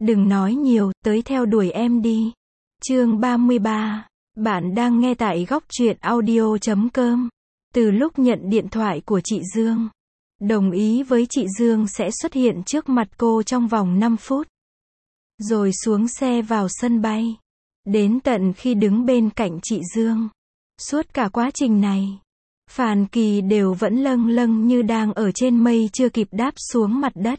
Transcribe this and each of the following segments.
Đừng nói nhiều, tới theo đuổi em đi. Chương 33. Bạn đang nghe tại góc truyện audio.com. Từ lúc nhận điện thoại của chị Dương, đồng ý với chị Dương sẽ xuất hiện trước mặt cô trong vòng 5 phút. Rồi xuống xe vào sân bay. Đến tận khi đứng bên cạnh chị Dương. Suốt cả quá trình này, Phàn Kỳ đều vẫn lâng lâng như đang ở trên mây chưa kịp đáp xuống mặt đất.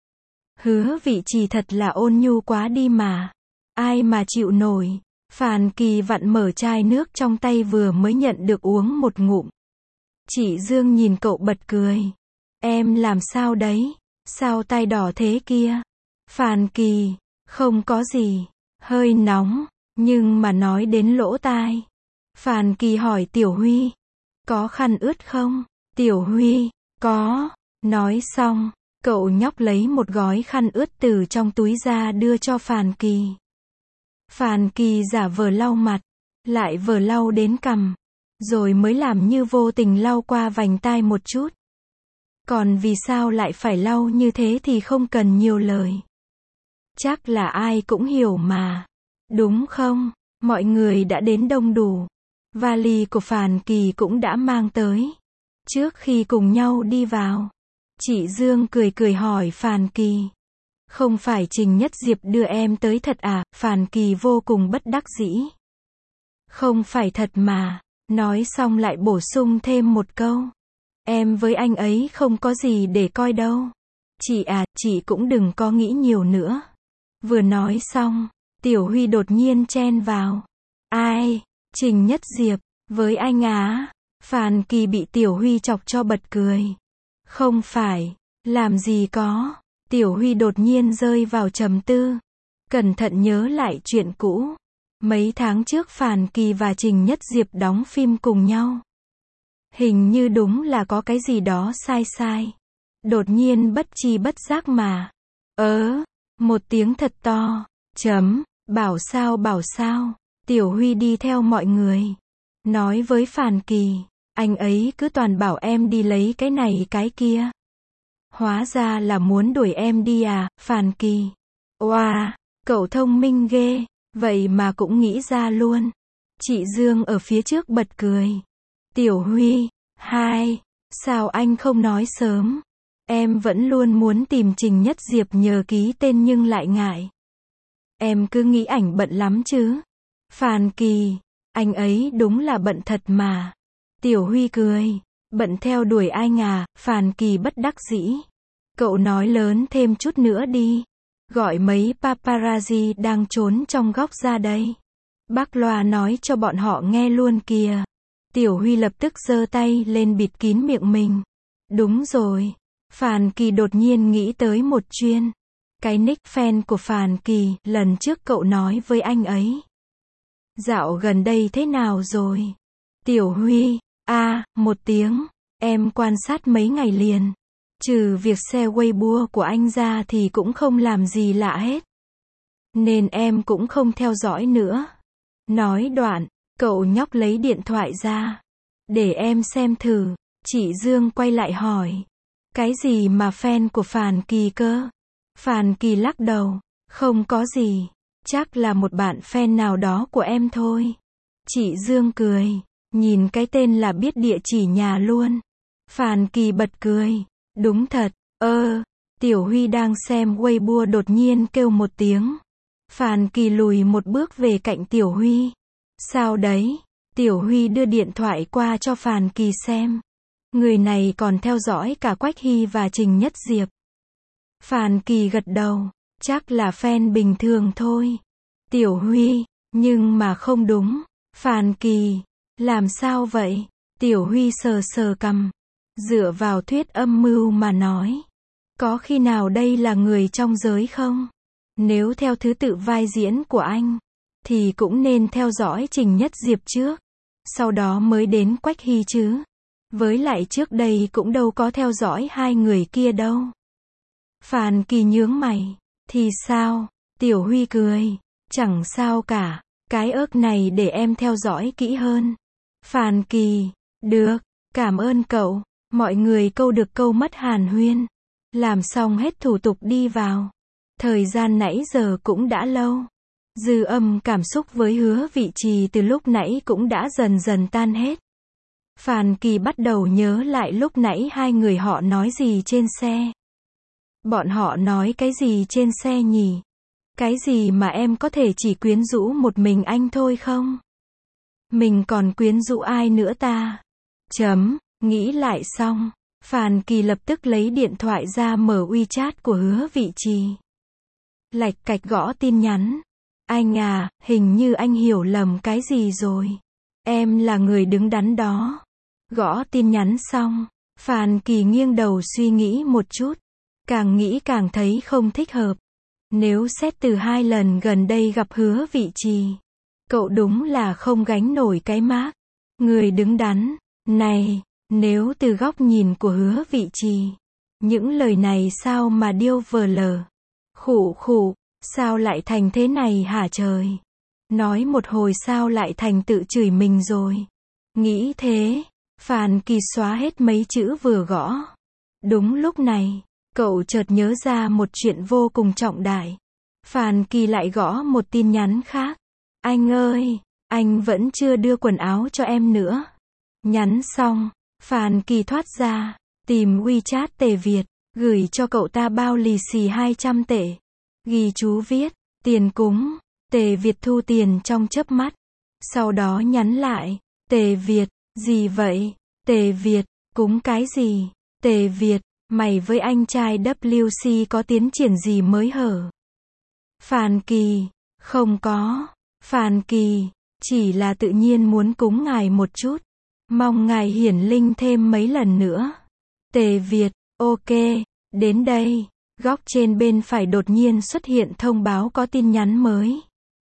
Hứa vị trì thật là ôn nhu quá đi mà. Ai mà chịu nổi. Phàn Kỳ vặn mở chai nước trong tay vừa mới nhận được uống một ngụm. Chị Dương nhìn cậu bật cười. Em làm sao đấy? Sao tay đỏ thế kia? Phàn Kỳ, không có gì. Hơi nóng, nhưng mà nói đến lỗ tai. Phàn Kỳ hỏi Tiểu Huy. Có khăn ướt không? Tiểu Huy, có. Nói xong, cậu nhóc lấy một gói khăn ướt từ trong túi ra đưa cho Phàn Kỳ. Phàn Kỳ giả vờ lau mặt, lại vờ lau đến cằm, rồi mới làm như vô tình lau qua vành tai một chút. Còn vì sao lại phải lau như thế thì không cần nhiều lời. Chắc là ai cũng hiểu mà. Đúng không? Mọi người đã đến đông đủ. Vali của Phàn Kỳ cũng đã mang tới. Trước khi cùng nhau đi vào, chị Dương cười cười hỏi Phàn Kỳ. Không phải Trình Nhất Diệp đưa em tới thật à? Phàn Kỳ vô cùng bất đắc dĩ. Không phải thật mà. Nói xong lại bổ sung thêm một câu. Em với anh ấy không có gì để coi đâu. Chị à, chị cũng đừng có nghĩ nhiều nữa. Vừa nói xong, Tiểu Huy đột nhiên chen vào. Ai? Trình Nhất Diệp, với anh á? Phàn Kỳ bị Tiểu Huy chọc cho bật cười. Không phải, làm gì có. Tiểu Huy đột nhiên rơi vào trầm tư. Cẩn thận nhớ lại chuyện cũ. Mấy tháng trước Phàn Kỳ và Trình Nhất Diệp đóng phim cùng nhau. Hình như đúng là có cái gì đó sai sai. Đột nhiên bất tri bất giác mà. Một tiếng thật to. Bảo sao. Tiểu Huy đi theo mọi người. Nói với Phàn Kỳ. Anh ấy cứ toàn bảo em đi lấy cái này cái kia. Hóa ra là muốn đuổi em đi à, Phàn Kỳ. Wow, cậu thông minh ghê. Vậy mà cũng nghĩ ra luôn. Chị Dương ở phía trước bật cười. Tiểu Huy, sao anh không nói sớm? Em vẫn luôn muốn tìm Trình Nhất Diệp nhờ ký tên nhưng lại ngại. Em cứ nghĩ ảnh bận lắm chứ. Phàn Kỳ, anh ấy đúng là bận thật mà. Tiểu Huy cười. Bận theo đuổi anh à? Phàn Kỳ bất đắc dĩ. Cậu nói lớn thêm chút nữa đi. Gọi mấy paparazzi đang trốn trong góc ra đây. Bác loa nói cho bọn họ nghe luôn kìa. Tiểu Huy lập tức giơ tay lên bịt kín miệng mình. Đúng rồi. Phàn Kỳ đột nhiên nghĩ tới một chuyện. Cái nick fan của Phàn Kỳ, lần trước cậu nói với anh ấy. Dạo gần đây thế nào rồi? Tiểu Huy, một tiếng. Em quan sát mấy ngày liền. Trừ việc share Weibo của anh ra thì cũng không làm gì lạ hết. Nên em cũng không theo dõi nữa. Nói đoạn, cậu nhóc lấy điện thoại ra. Để em xem thử. Chị Dương quay lại hỏi. Cái gì mà fan của Phàn Kỳ cơ? Phàn Kỳ lắc đầu. Không có gì. Chắc là một bạn fan nào đó của em thôi. Chị Dương cười. Nhìn cái tên là biết địa chỉ nhà luôn. Phàn Kỳ bật cười. Đúng thật. Tiểu Huy đang xem Weibo đột nhiên kêu một tiếng. Phàn Kỳ lùi một bước về cạnh Tiểu Huy. Sao đấy? Tiểu Huy đưa điện thoại qua cho Phàn Kỳ xem. Người này còn theo dõi cả Quách Hy và Trình Nhất Diệp. Phàn Kỳ gật đầu. Chắc là fan bình thường thôi. Tiểu Huy, nhưng mà không đúng. Phàn Kỳ, làm sao vậy? Tiểu Huy sờ sờ cằm. Dựa vào thuyết âm mưu mà nói. Có khi nào đây là người trong giới không? Nếu theo thứ tự vai diễn của anh, thì cũng nên theo dõi Trình Nhất Diệp trước. Sau đó mới đến Quách Hy chứ. Với lại trước đây cũng đâu có theo dõi hai người kia đâu. Phàn Kỳ nhướng mày. Thì sao? Tiểu Huy cười. Chẳng sao cả. Cái ớc này để em theo dõi kỹ hơn. Phàn Kỳ. Được. Cảm ơn cậu. Mọi người câu được câu mất hàn huyên. Làm xong hết thủ tục đi vào. Thời gian nãy giờ cũng đã lâu. Dư âm cảm xúc với Hứa Vị Trì từ lúc nãy cũng đã dần dần tan hết. Phàn Kỳ bắt đầu nhớ lại lúc nãy hai người họ nói gì trên xe. Bọn họ nói cái gì trên xe nhỉ? Cái gì mà em có thể chỉ quyến rũ một mình anh thôi không? Mình còn quyến rũ ai nữa ta? Nghĩ lại xong, Phàn Kỳ lập tức lấy điện thoại ra mở WeChat của Hứa Vị Trì. Lạch cạch gõ tin nhắn. Anh à, hình như anh hiểu lầm cái gì rồi. Em là người đứng đắn đó. Gõ tin nhắn xong, Phàn Kỳ nghiêng đầu suy nghĩ một chút. Càng nghĩ càng thấy không thích hợp. Nếu xét từ 2 lần gần đây gặp Hứa Vị Trì, cậu đúng là không gánh nổi cái mác người đứng đắn này. Nếu từ góc nhìn của Hứa Vị Trì, những lời này sao mà điêu vờ lờ. Khụ, sao lại thành thế này hả trời? Nói một hồi sao lại thành tự chửi mình rồi? Nghĩ thế, Phàn Kỳ xóa hết mấy chữ vừa gõ. Đúng lúc này, cậu chợt nhớ ra một chuyện vô cùng trọng đại. Phàn Kỳ lại gõ một tin nhắn khác. Anh ơi, anh vẫn chưa đưa quần áo cho em nữa. Nhắn xong, Phàn Kỳ thoát ra, tìm WeChat Tề Việt, gửi cho cậu ta bao lì xì 200 tệ. Ghi chú viết, tiền cúng. Tề Việt thu tiền trong chớp mắt. Sau đó nhắn lại, Tề Việt, gì vậy? Tề Việt, cúng cái gì? Tề Việt, mày với anh trai WC có tiến triển gì mới hở? Phàn Kỳ, không có. Phàn Kỳ, chỉ là tự nhiên muốn cúng ngài một chút. Mong ngài hiển linh thêm mấy lần nữa. Tề Việt, ok, đến đây. Góc trên bên phải đột nhiên xuất hiện thông báo có tin nhắn mới.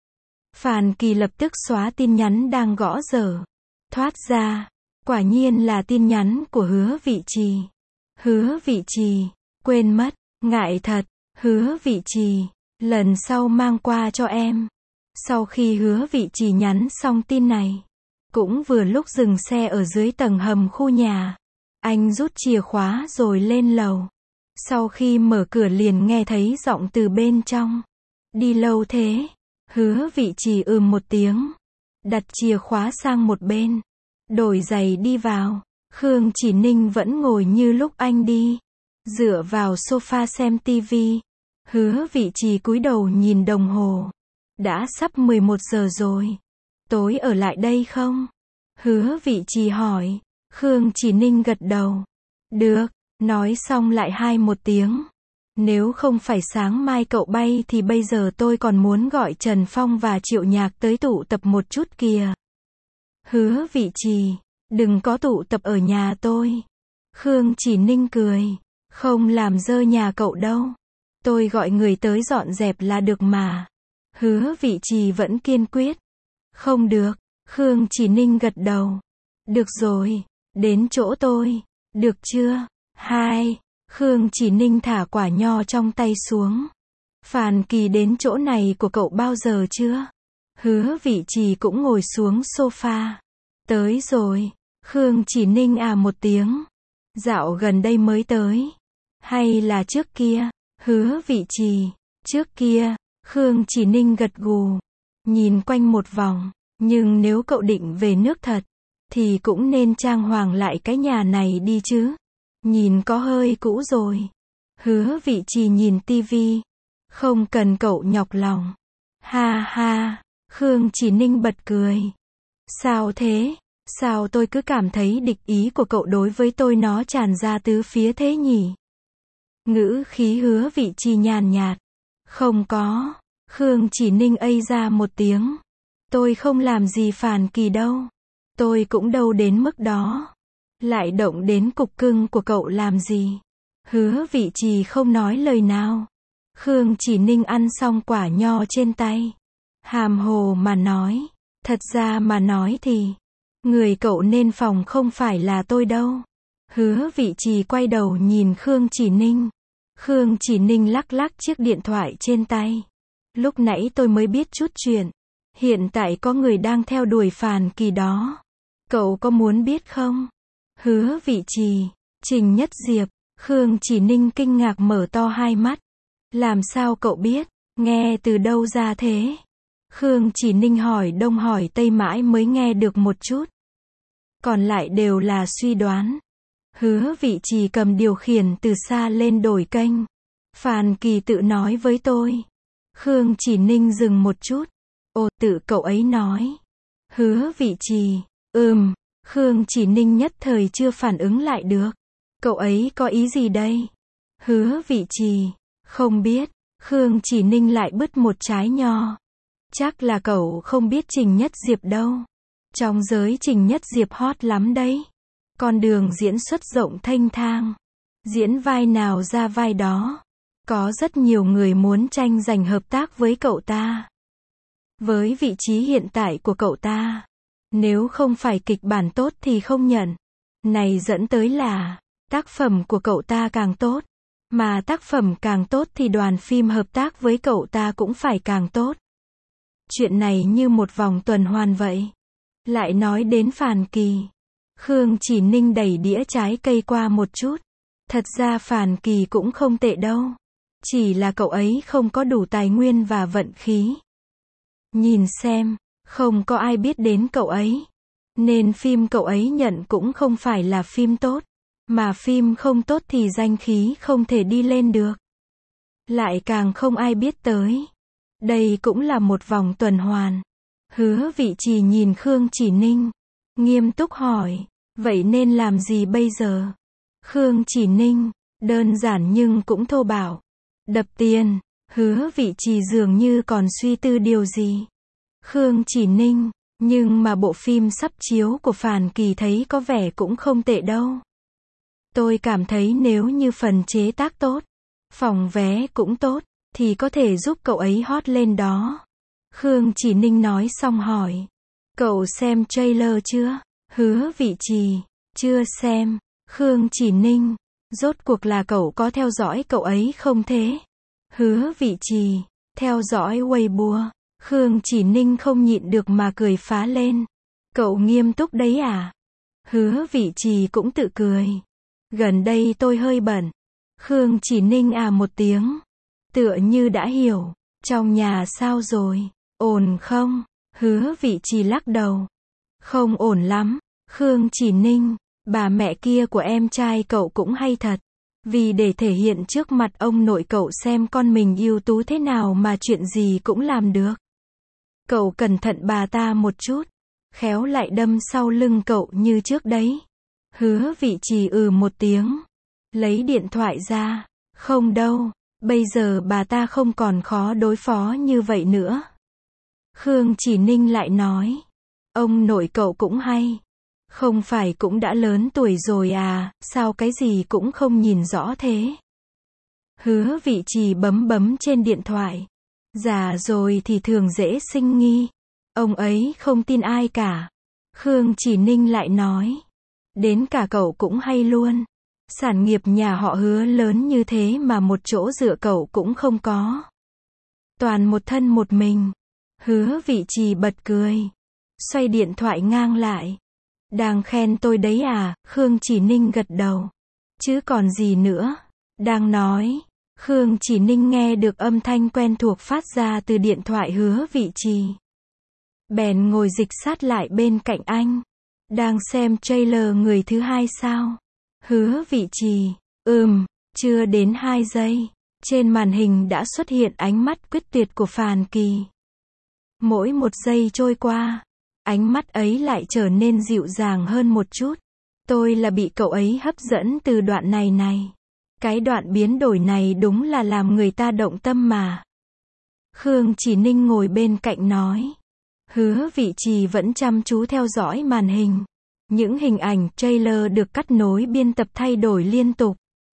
Phàn Kỳ lập tức xóa tin nhắn đang gõ dở. Thoát ra, quả nhiên là tin nhắn của Hứa Vị Trì. Hứa Vị Trì, quên mất, ngại thật. Hứa Vị Trì, lần sau mang qua cho em. Sau khi Hứa Vị Trì nhắn xong tin này, cũng vừa lúc dừng xe ở dưới tầng hầm khu nhà. Anh rút chìa khóa rồi lên lầu. Sau khi mở cửa liền nghe thấy giọng từ bên trong. Đi lâu thế? Hứa Vị Trì một tiếng. Đặt chìa khóa sang một bên. Đổi giày đi vào. Khương Chỉ Ninh vẫn ngồi như lúc anh đi. Dựa vào sofa xem tivi. Hứa Vị Trì cúi đầu nhìn đồng hồ. Đã sắp 11 giờ rồi. Tối ở lại đây không? Hứa Vị Trì hỏi. Khương Chỉ Ninh gật đầu. Được. Nói xong lại một tiếng. Nếu không phải sáng mai cậu bay thì bây giờ tôi còn muốn gọi Trần Phong và Triệu Nhạc tới tụ tập một chút kìa. Hứa Vị Trì, đừng có tụ tập ở nhà tôi. Khương Chỉ Ninh cười. Không làm dơ nhà cậu đâu. Tôi gọi người tới dọn dẹp là được mà. Hứa Vị Trì vẫn kiên quyết. Không được. Khương Chỉ Ninh gật đầu. Được rồi. Đến chỗ tôi. Được chưa? Khương Chỉ Ninh thả quả nho trong tay xuống. Phàn Kỳ đến chỗ này của cậu bao giờ chưa? Hứa Vị Trì cũng ngồi xuống sofa. Tới rồi. Khương Chỉ Ninh một tiếng. Dạo gần đây mới tới. Hay là trước kia? Hứa Vị Trì. Trước kia. Khương Chỉ Ninh gật gù. Nhìn quanh một vòng. Nhưng nếu cậu định về nước thật, thì cũng nên trang hoàng lại cái nhà này đi chứ. Nhìn có hơi cũ rồi. Hứa Vị Trì nhìn tivi. Không cần cậu nhọc lòng. Ha ha. Khương Chỉ Ninh bật cười. Sao thế? Sao tôi cứ cảm thấy địch ý của cậu đối với tôi nó tràn ra tứ phía thế nhỉ? Ngữ khí Hứa Vị Trì nhàn nhạt. Không có. Khương Chỉ Ninh ra một tiếng. Tôi không làm gì Phàn Kỳ đâu. Tôi cũng đâu đến mức đó. Lại động đến cục cưng của cậu làm gì? Hứa Vị Trì không nói lời nào. Khương Chỉ Ninh ăn xong quả nho trên tay. Hàm hồ mà nói. Thật ra mà nói thì, người cậu nên phòng không phải là tôi đâu. Hứa Vị Trì quay đầu nhìn Khương Chỉ Ninh. Khương Chỉ Ninh lắc lắc chiếc điện thoại trên tay. Lúc nãy tôi mới biết chút chuyện. Hiện tại có người đang theo đuổi Phàn Kỳ đó. Cậu có muốn biết không? Hứa Vị Trì, Trình Nhất Diệp. Khương Chỉ Ninh kinh ngạc mở to hai mắt. Làm sao cậu biết? Nghe từ đâu ra thế? Khương Chỉ Ninh hỏi đông hỏi tây mãi mới nghe được một chút. Còn lại đều là suy đoán. Hứa Vị Trì cầm điều khiển từ xa lên đổi kênh. Phan Kỳ tự nói với tôi. Khương Chỉ Ninh dừng một chút. Ồ, tự cậu ấy nói. Hứa Vị Trì. Khương Chỉ Ninh nhất thời chưa phản ứng lại được. Cậu ấy có ý gì đây? Hứa Vị Trì. Không biết. Khương Chỉ Ninh lại bứt một trái nho. Chắc là cậu không biết Trình Nhất Diệp đâu. Trong giới Trình Nhất Diệp hot lắm đấy. Con đường diễn xuất rộng thênh thang. Diễn vai nào ra vai đó. Có rất nhiều người muốn tranh giành hợp tác với cậu ta. Với vị trí hiện tại của cậu ta, nếu không phải kịch bản tốt thì không nhận. Này dẫn tới là, tác phẩm của cậu ta càng tốt. Mà tác phẩm càng tốt thì đoàn phim hợp tác với cậu ta cũng phải càng tốt. Chuyện này như một vòng tuần hoàn vậy. Lại nói đến Phan Kỳ. Khương Chỉ Ninh đẩy đĩa trái cây qua một chút. Thật ra Phan Kỳ cũng không tệ đâu. Chỉ là cậu ấy không có đủ tài nguyên và vận khí. Nhìn xem, không có ai biết đến cậu ấy. Nên phim cậu ấy nhận cũng không phải là phim tốt. Mà phim không tốt thì danh khí không thể đi lên được. Lại càng không ai biết tới. Đây cũng là một vòng tuần hoàn. Hứa Vị Trì nhìn Khương Chỉ Ninh. Nghiêm túc hỏi. Vậy nên làm gì bây giờ? Khương Chỉ Ninh. Đơn giản nhưng cũng thô bạo. Đập tiền. Hứa Vị Trì dường như còn suy tư điều gì. Khương Chỉ Ninh. Nhưng mà bộ phim sắp chiếu của Phan Kỳ thấy có vẻ cũng không tệ đâu. Tôi cảm thấy nếu như phần chế tác tốt, phòng vé cũng tốt, thì có thể giúp cậu ấy hot lên đó. Khương Chỉ Ninh nói xong hỏi. Cậu xem trailer chưa? Hứa Vị Trì. Chưa xem. Khương Chỉ Ninh. Rốt cuộc là cậu có theo dõi cậu ấy không thế? Hứa Vị Trì. Theo dõi Weibo. Khương Chỉ Ninh không nhịn được mà cười phá lên. Cậu nghiêm túc đấy à? Hứa Vị Trì cũng tự cười. Gần đây tôi hơi bận. Khương Chỉ Ninh à một tiếng. Tựa như đã hiểu. Trong nhà sao rồi? Ổn không? Hứa Vị Trì lắc đầu. Không ổn lắm. Khương Chỉ Ninh. Bà mẹ kia của em trai cậu cũng hay thật. Vì để thể hiện trước mặt ông nội cậu xem con mình ưu tú thế nào mà chuyện gì cũng làm được. Cậu cẩn thận bà ta một chút. Khéo lại đâm sau lưng cậu như trước đấy. Hứa Vị Trì một tiếng. Lấy điện thoại ra. Không đâu. Bây giờ bà ta không còn khó đối phó như vậy nữa. Khương Chỉ Ninh lại nói. Ông nội cậu cũng hay. Không phải cũng đã lớn tuổi rồi à, sao cái gì cũng không nhìn rõ thế? Hứa Vị Trì bấm trên điện thoại. Già rồi thì thường dễ sinh nghi. Ông ấy không tin ai cả. Khương Chỉ Ninh lại nói. Đến cả cậu cũng hay luôn. Sản nghiệp nhà họ Hứa lớn như thế mà một chỗ dựa cậu cũng không có. Toàn một thân một mình. Hứa Vị Trì bật cười. Xoay điện thoại ngang lại. Đang khen tôi đấy à? Khương Chỉ Ninh gật đầu. Chứ còn gì nữa? Đang nói. Khương Chỉ Ninh nghe được âm thanh quen thuộc phát ra từ điện thoại Hứa Vị Trì. Bèn ngồi dịch sát lại bên cạnh anh. Đang xem trailer người thứ hai sao? Hứa Vị Trì. Chưa đến 2 giây. Trên màn hình đã xuất hiện ánh mắt quyết tuyệt của Phan Kỳ. Mỗi một giây trôi qua, ánh mắt ấy lại trở nên dịu dàng hơn một chút. Tôi là bị cậu ấy hấp dẫn từ đoạn này. Cái đoạn biến đổi này đúng là làm người ta động tâm mà. Khương Chỉ Ninh ngồi bên cạnh nói. Hứa Vị Trì vẫn chăm chú theo dõi màn hình. Những hình ảnh trailer được cắt nối biên tập thay đổi liên tục.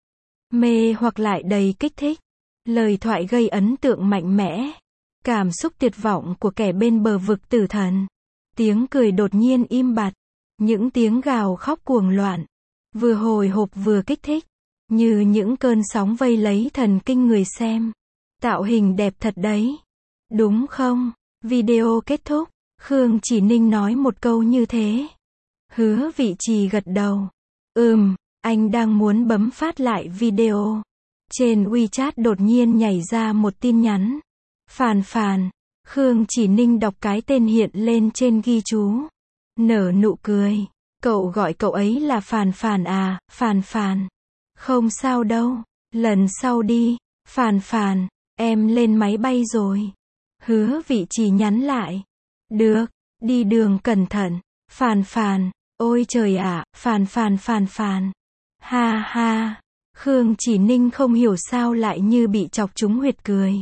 Mê hoặc lại đầy kích thích. Lời thoại gây ấn tượng mạnh mẽ. Cảm xúc tuyệt vọng của kẻ bên bờ vực tử thần. Tiếng cười đột nhiên im bặt. Những tiếng gào khóc cuồng loạn. Vừa hồi hộp vừa kích thích. Như những cơn sóng vây lấy thần kinh người xem. Tạo hình đẹp thật đấy. Đúng không? Video kết thúc. Khương Chỉ Ninh nói một câu như thế. Hứa Vị Trì gật đầu. Anh đang muốn bấm phát lại video. Trên WeChat đột nhiên nhảy ra một tin nhắn. Phàn phàn. Khương Chỉ Ninh đọc cái tên hiện lên trên ghi chú. Nở nụ cười. Cậu gọi cậu ấy là Phàn Phàn à, Phàn Phàn. Không sao đâu, lần sau đi. Phàn Phàn, em lên máy bay rồi. Hứa Vị Trì nhắn lại. Được, đi đường cẩn thận. Phàn Phàn, ôi trời ạ, Phàn Phàn Phàn Phàn. Ha ha. Khương Chỉ Ninh không hiểu sao lại như bị chọc trúng huyệt cười.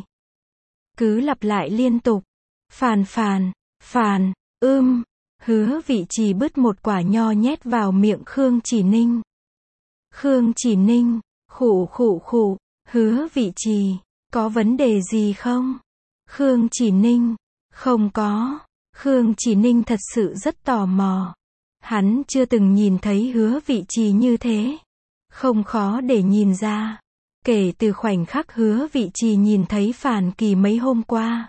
Cứ lặp lại liên tục. Phàn Phàn, Phàn, Hứa Vị Trì bứt một quả nho nhét vào miệng Khương Chỉ Ninh. Khương Chỉ Ninh, khụ khụ khụ. Hứa Vị Trì, có vấn đề gì không? Khương Chỉ Ninh, không có. Khương Chỉ Ninh thật sự rất tò mò. Hắn chưa từng nhìn thấy Hứa Vị Trì như thế. Không khó để nhìn ra. Kể từ khoảnh khắc Hứa Vị Trì nhìn thấy Phàn Kỳ mấy hôm qua.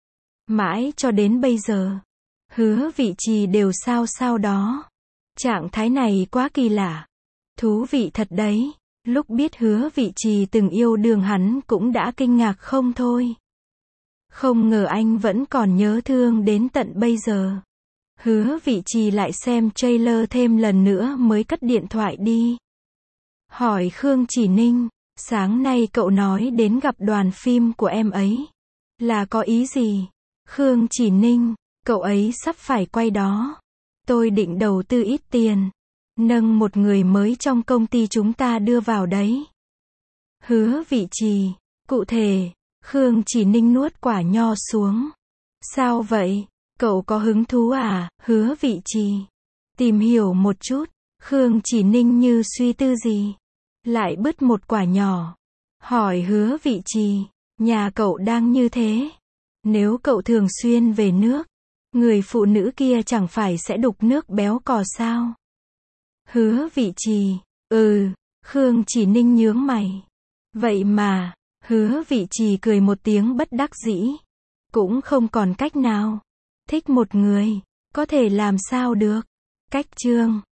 Mãi cho đến bây giờ. Hứa Vị Trì đều sao sao đó. Trạng thái này quá kỳ lạ. Thú vị thật đấy. Lúc biết Hứa Vị Trì từng yêu đương hắn cũng đã kinh ngạc không thôi. Không ngờ anh vẫn còn nhớ thương đến tận bây giờ. Hứa Vị Trì lại xem trailer thêm lần nữa mới cất điện thoại đi. Hỏi Khương Chỉ Ninh, sáng nay cậu nói đến gặp đoàn phim của em ấy. Là có ý gì? Khương Chỉ Ninh, cậu ấy sắp phải quay đó. Tôi định đầu tư ít tiền. Nâng một người mới trong công ty chúng ta đưa vào đấy. Hứa Vị Trì, cụ thể. Khương Chỉ Ninh nuốt quả nho xuống. Sao vậy? Cậu có hứng thú à, Hứa Vị Trì? Tìm hiểu một chút. Khương Chỉ Ninh như suy tư gì. Lại bứt một quả nhỏ. Hỏi Hứa Vị Trì, nhà cậu đang như thế. Nếu cậu thường xuyên về nước, người phụ nữ kia chẳng phải sẽ đục nước béo cò sao? Hứa Vị Trì, Khương Chỉ Ninh nhướng mày. Vậy mà, Hứa Vị Trì cười một tiếng bất đắc dĩ. Cũng không còn cách nào. Thích một người, có thể làm sao được. Cách chương